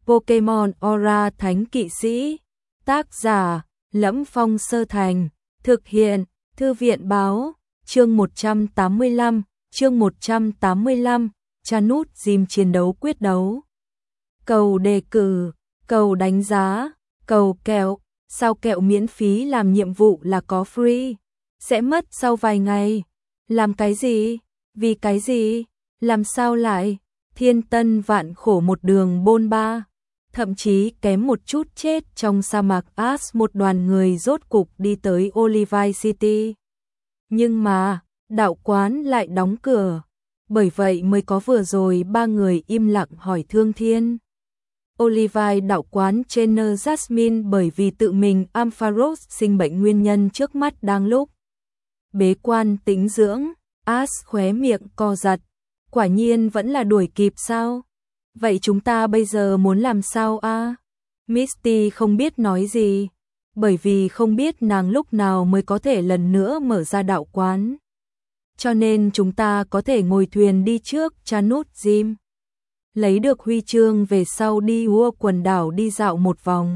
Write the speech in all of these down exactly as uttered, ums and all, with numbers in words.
Pokemon Aura Thánh Kỵ Sĩ. Tác giả: Lẫm Phong Sơ Thành. Thực hiện: Thư viện báo. Chương một trăm tám mươi lăm, chương một trăm tám mươi lăm, Chanut Gym chiến đấu quyết đấu. Cầu đề cử, cầu đánh giá, cầu kẹo, sao kẹo miễn phí làm nhiệm vụ là có free, sẽ mất sau vài ngày. Làm cái gì? Vì cái gì? Làm sao lại? Thiên tân vạn khổ một đường bôn ba, thậm chí kém một chút chết trong sa mạc As, một đoàn người rốt cục đi tới Olivine City. Nhưng mà, đạo quán lại đóng cửa, bởi vậy mới có vừa rồi ba người im lặng hỏi Thương Thiên. Olivine đạo quán Trainer Jasmine bởi vì tự mình Ampharos sinh bệnh nguyên nhân trước mắt đang lúc bế quan tĩnh dưỡng. As khóe miệng co giật, quả nhiên vẫn là đuổi kịp sao? Vậy chúng ta bây giờ muốn làm sao a? À? Misty không biết nói gì, bởi vì không biết nàng lúc nào mới có thể lần nữa mở ra đạo quán. Cho nên chúng ta có thể ngồi thuyền đi trước Chanut Gym, lấy được huy chương về sau đi Ua quần đảo đi dạo một vòng.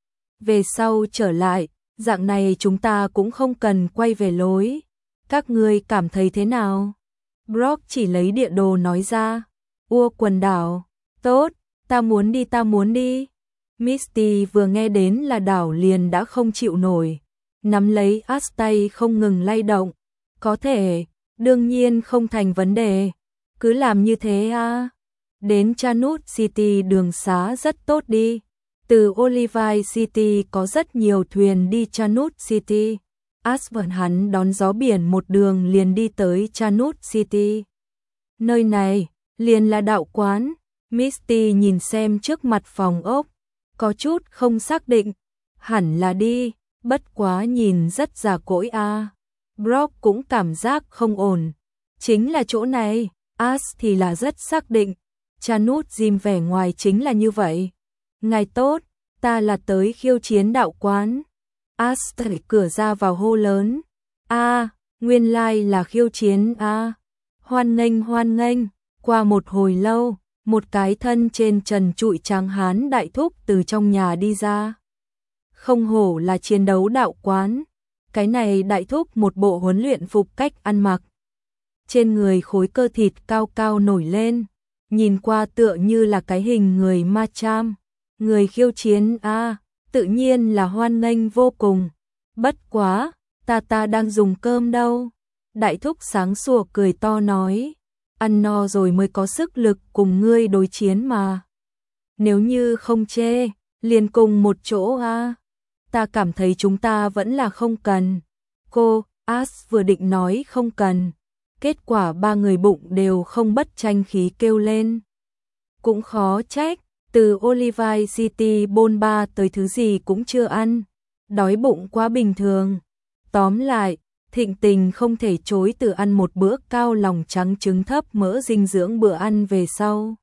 Về sau trở lại, dạng này chúng ta cũng không cần quay về lối. Các ngươi cảm thấy thế nào? Brock chỉ lấy địa đồ nói ra. Ua quần đảo, tốt, ta muốn đi ta muốn đi. Misty vừa nghe đến là đảo liền đã không chịu nổi, nắm lấy As tay không ngừng lay động. Có thể, đương nhiên không thành vấn đề, cứ làm như thế a. À. Đến Chanut City đường xá rất tốt đi, từ Olivine City có rất nhiều thuyền đi Chanut City. As vẫn hắn đón gió biển một đường liền đi tới Chanut City. Nơi này liền là đạo quán. Misty nhìn xem trước mặt phòng ốc, có chút không xác định, hẳn là đi, bất quá nhìn rất già cỗi a. À. Brock cũng cảm giác không ổn, chính là chỗ này. As thì là rất xác định, Chanut Gym vẻ ngoài chính là như vậy. Ngài tốt, ta là tới khiêu chiến đạo quán. As đẩy cửa ra vào hô lớn. A, à, nguyên lai like là khiêu chiến a. À. Hoan nghênh hoan nghênh. Qua một hồi lâu, một cái thân trên trần trụi trắng hán đại thúc từ trong nhà đi ra. Không hổ là chiến đấu đạo quán. Cái này đại thúc một bộ huấn luyện phục cách ăn mặc. Trên người khối cơ thịt cao cao nổi lên, nhìn qua tựa như là cái hình người ma cham. Người khiêu chiến a. À. Tự nhiên là hoan nghênh vô cùng. Bất quá, ta ta đang dùng cơm đâu. Đại thúc sáng sủa cười to nói, ăn no rồi mới có sức lực cùng ngươi đối chiến mà. Nếu như không chê, liền cùng một chỗ a. À. Ta cảm thấy chúng ta vẫn là không cần. Cô, As vừa định nói không cần, kết quả ba người bụng đều không bất tranh khí kêu lên. Cũng khó trách. Từ Olivine City bôn ba tới thứ gì cũng chưa ăn, đói bụng quá bình thường. Tóm lại, thịnh tình không thể chối từ ăn một bữa cao lòng trắng trứng thấp mỡ dinh dưỡng bữa ăn về sau.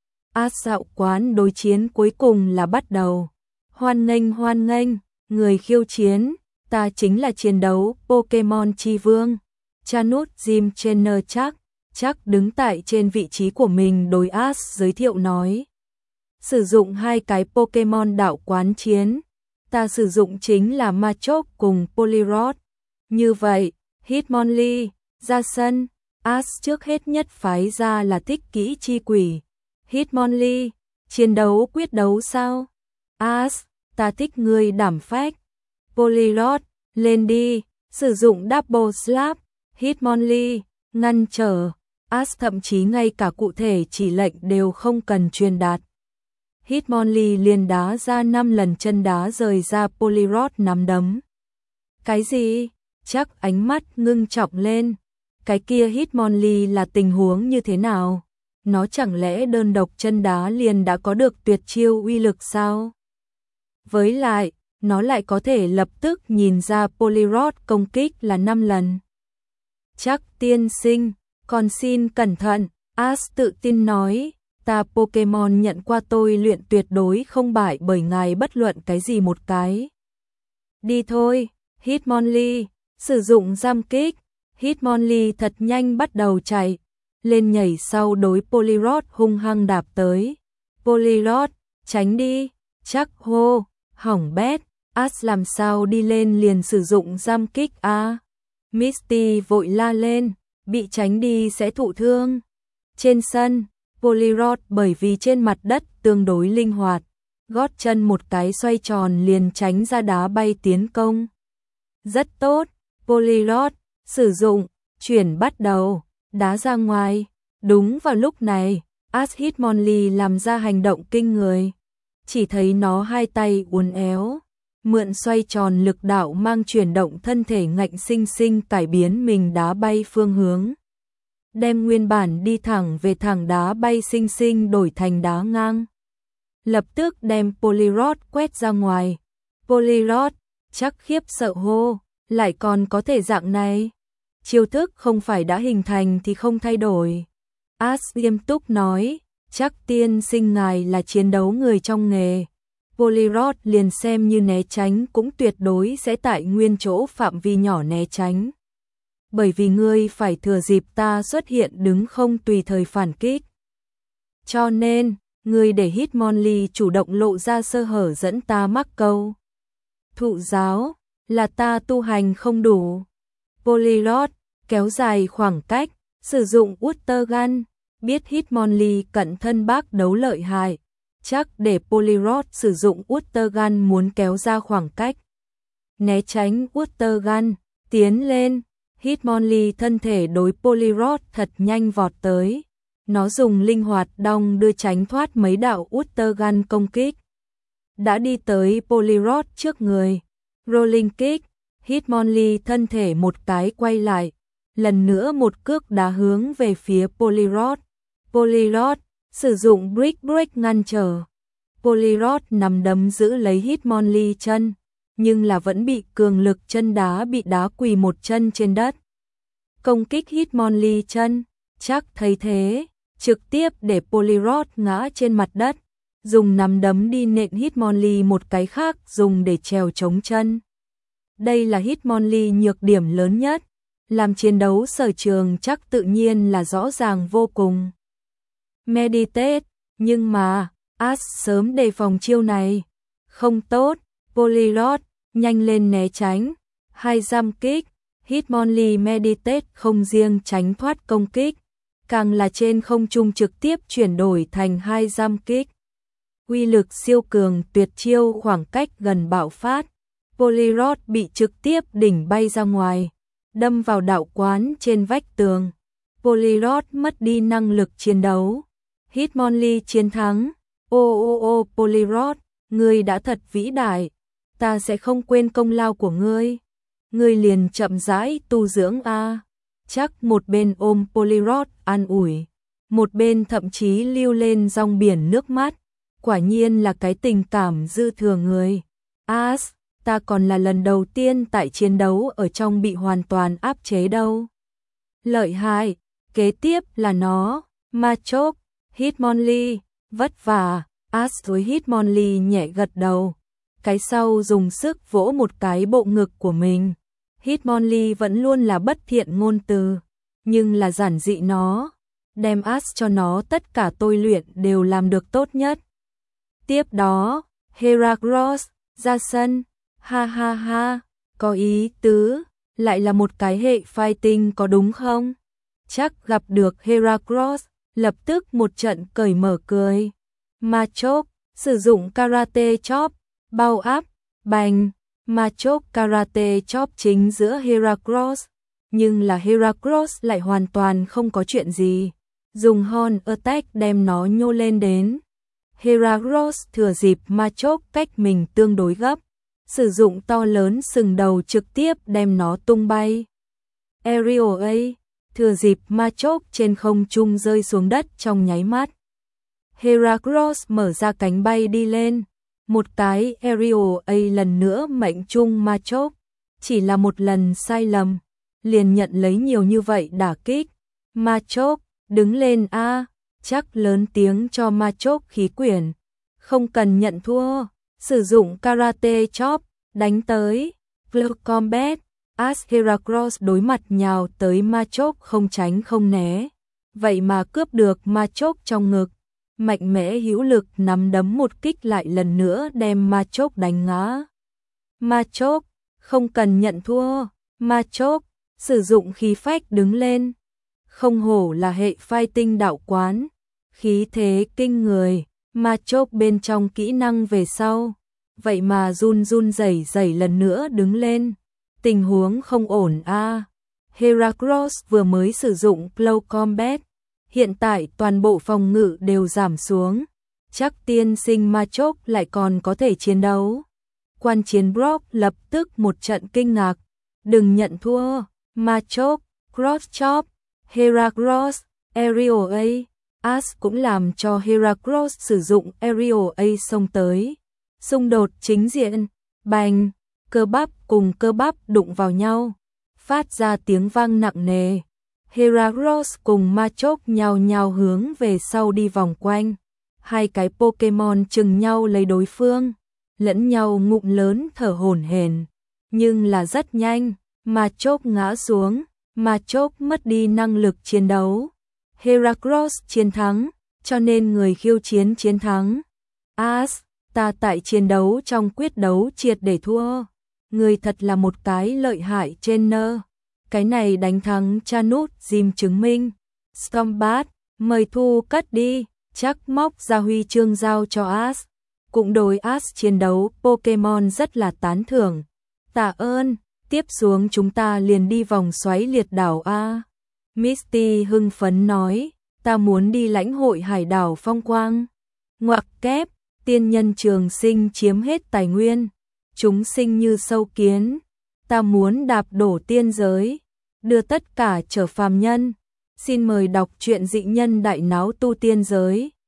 As dạo quán đối chiến cuối cùng là bắt đầu. Hoan nghênh hoan nghênh, người khiêu chiến, ta chính là chiến đấu Pokemon Chi Vương. Chanut Gym Trainer chắc, chắc đứng tại trên vị trí của mình đối As giới thiệu nói. Sử dụng hai cái Pokemon đạo quán chiến, ta sử dụng chính là Machop cùng Poliwrath. Như vậy, Hitmonlee ra sân. As trước hết nhất phái ra là thích kỹ chi quỷ. Hitmonlee, chiến đấu quyết đấu sao? As, ta thích ngươi đảm phách. Poliwrath, lên đi, sử dụng Double Slap. Hitmonlee, ngăn trở. As thậm chí ngay cả cụ thể chỉ lệnh đều không cần truyền đạt. Hitmonlee liền đá ra năm lần chân đá rời ra Poliwrath nắm đấm. Cái gì? Chắc ánh mắt ngưng trọng lên. Cái kia Hitmonlee là tình huống như thế nào? Nó chẳng lẽ đơn độc chân đá liền đã có được tuyệt chiêu uy lực sao? Với lại, nó lại có thể lập tức nhìn ra Poliwrath công kích là năm lần. Chắc tiên sinh, còn xin cẩn thận, As tự tin nói. Ta Pokemon nhận qua tôi luyện tuyệt đối không bại bởi ngài bất luận cái gì một cái. Đi thôi, Hitmonlee, sử dụng giam kích. Hitmonlee thật nhanh bắt đầu chạy, lên nhảy sau đối Poliwrath hung hăng đạp tới. Poliwrath, tránh đi, chắc hô, hỏng bét, Ash làm sao đi lên liền sử dụng giam kích a. Misty vội la lên, bị tránh đi sẽ thụ thương. Trên sân, Polyrod bởi vì trên mặt đất tương đối linh hoạt, gót chân một cái xoay tròn liền tránh ra đá bay tiến công. Rất tốt, Polyrod, sử dụng, chuyển bắt đầu, đá ra ngoài. Đúng vào lúc này, Ash Hitmonlee làm ra hành động kinh người. Chỉ thấy nó hai tay uốn éo, mượn xoay tròn lực đạo mang chuyển động thân thể ngạnh sinh sinh cải biến mình đá bay phương hướng. Đem nguyên bản đi thẳng về thẳng đá bay sinh sinh đổi thành đá ngang. Lập tức đem Polyrod quét ra ngoài. Polyrod, chắc khiếp sợ hô, lại còn có thể dạng này. Chiêu thức không phải đã hình thành thì không thay đổi. Ash nghiêm túc nói, chắc tiên sinh ngài là chiến đấu người trong nghề. Polyrod liền xem như né tránh cũng tuyệt đối sẽ tại nguyên chỗ phạm vi nhỏ né tránh. Bởi vì ngươi phải thừa dịp ta xuất hiện đứng không tùy thời phản kích. Cho nên, ngươi để Hitmonlee chủ động lộ ra sơ hở dẫn ta mắc câu. Thụ giáo, là ta tu hành không đủ. Polyrod, kéo dài khoảng cách, sử dụng Water Gun, biết Hitmonlee cận thân bác đấu lợi hại. Chắc để Polyrod sử dụng Water Gun muốn kéo ra khoảng cách. Né tránh Water Gun, tiến lên. Hitmonlee thân thể đối Polyrod thật nhanh vọt tới. Nó dùng linh hoạt đong đưa tránh thoát mấy đạo Water Gun công kích. Đã đi tới Polyrod trước người. Rolling kick, Hitmonlee thân thể một cái quay lại. Lần nữa một cước đá hướng về phía Polyrod. Polyrod, sử dụng brick break ngăn trở. Polyrod nằm đấm giữ lấy Hitmonlee chân, nhưng là vẫn bị cường lực chân đá bị đá quỳ một chân trên đất. Công kích Hitmonlee chân, chắc thấy thế, trực tiếp để Polyrod ngã trên mặt đất, dùng nắm đấm đi nện Hitmonlee một cái khác dùng để trèo chống chân. Đây là Hitmonlee nhược điểm lớn nhất, làm chiến đấu sở trường chắc tự nhiên là rõ ràng vô cùng. Meditate, nhưng mà, Ash sớm đề phòng chiêu này. Không tốt, Polyrod, nhanh lên né tránh. Hai giam kích, Hitmonlee Meditate không riêng tránh thoát công kích, càng là trên không trung trực tiếp chuyển đổi thành hai giam kích. Uy lực siêu cường tuyệt chiêu khoảng cách gần bạo phát. Polyrod bị trực tiếp đỉnh bay ra ngoài, đâm vào đạo quán trên vách tường. Polyrod mất đi năng lực chiến đấu. Hitmonlee chiến thắng. Ô ô ô Polyrod, ngươi đã thật vĩ đại. Ta sẽ không quên công lao của ngươi. Ngươi liền chậm rãi tu dưỡng a. Chắc một bên ôm Polyrod an ủi, một bên thậm chí lưu lên dòng biển nước mắt. Quả nhiên là cái tình cảm dư thừa người. Ash, ta còn là lần đầu tiên tại chiến đấu ở trong bị hoàn toàn áp chế đâu. Lợi hại, kế tiếp là nó, Machoke, Hitmonlee, vất vả. Ash với Hitmonlee nhẹ gật đầu, cái sau dùng sức vỗ một cái bộ ngực của mình. Hitmonlee vẫn luôn là bất thiện ngôn từ, nhưng là giản dị nó, đem Ash cho nó tất cả tôi luyện đều làm được tốt nhất. Tiếp đó, Heracross ra sân, ha ha ha, có ý tứ, lại là một cái hệ fighting có đúng không? Chắc gặp được Heracross, lập tức một trận cởi mở cười. Machoke, sử dụng karate chop, bao áp, bành. Machoke karate chop chính giữa Heracross, nhưng là Heracross lại hoàn toàn không có chuyện gì. Dùng horn attack đem nó nhô lên đến. Heracross thừa dịp Machoke cách mình tương đối gấp, sử dụng to lớn sừng đầu trực tiếp đem nó tung bay. Aerial A, thừa dịp Machoke trên không trung rơi xuống đất trong nháy mắt. Heracross mở ra cánh bay đi lên, một cái Aerial A lần nữa mệnh trung Machoke, chỉ là một lần sai lầm, liền nhận lấy nhiều như vậy đả kích. Machoke, đứng lên a, chắc lớn tiếng cho Machoke khí quyển, không cần nhận thua, sử dụng karate chop, đánh tới, Close Combat, Ash Heracross đối mặt nhào tới Machoke không tránh không né, vậy mà cướp được Machoke trong ngực. mạnh mẽ hữu lực nắm đấm một kích lại lần nữa đem Ma Chốc đánh ngã. Ma Chốc, không cần nhận thua, Ma Chốc, sử dụng khí phách đứng lên. Không hổ là hệ fighting đạo quán, khí thế kinh người, Ma Chốc bên trong kỹ năng về sau. Vậy mà run run rẩy rẩy lần nữa đứng lên. Tình huống không ổn a. À. Heracross vừa mới sử dụng Cloud Combat, hiện tại toàn bộ phòng ngự đều giảm xuống. Chắc tiên sinh Ma Chốc lại còn có thể chiến đấu. Quan chiến Brock lập tức một trận kinh ngạc. Đừng nhận thua, Ma Chốc, Cross Chop, Heracross, Aerial A. As cũng làm cho Heracross sử dụng Aerial A xông tới. Xung đột chính diện, bành, cơ bắp cùng cơ bắp đụng vào nhau, phát ra tiếng vang nặng nề. Heracross cùng Ma Chốc nhào nhào hướng về sau đi vòng quanh. Hai cái Pokemon chừng nhau lấy đối phương, lẫn nhau ngụm lớn thở hổn hển, nhưng là rất nhanh, Ma Chốc ngã xuống, Ma Chốc mất đi năng lực chiến đấu. Heracross chiến thắng, cho nên người khiêu chiến chiến thắng. As, ta tại chiến đấu trong quyết đấu triệt để thua. Người thật là một cái lợi hại trainer. Cái này đánh thắng Chanut Jim chứng minh. Stormbat, mời thu cất đi, chắc móc ra huy chương giao cho As. Cũng đối As chiến đấu Pokemon rất là tán thưởng. Tạ ơn, tiếp xuống chúng ta liền đi vòng xoáy liệt đảo A. Misty hưng phấn nói, ta muốn đi lãnh hội hải đảo phong quang. Ngoặc kép, tiên nhân trường sinh chiếm hết tài nguyên. Chúng sinh như sâu kiến. Ta muốn đạp đổ tiên giới, đưa tất cả trở phàm nhân. Xin mời đọc truyện dị nhân đại náo tu tiên giới.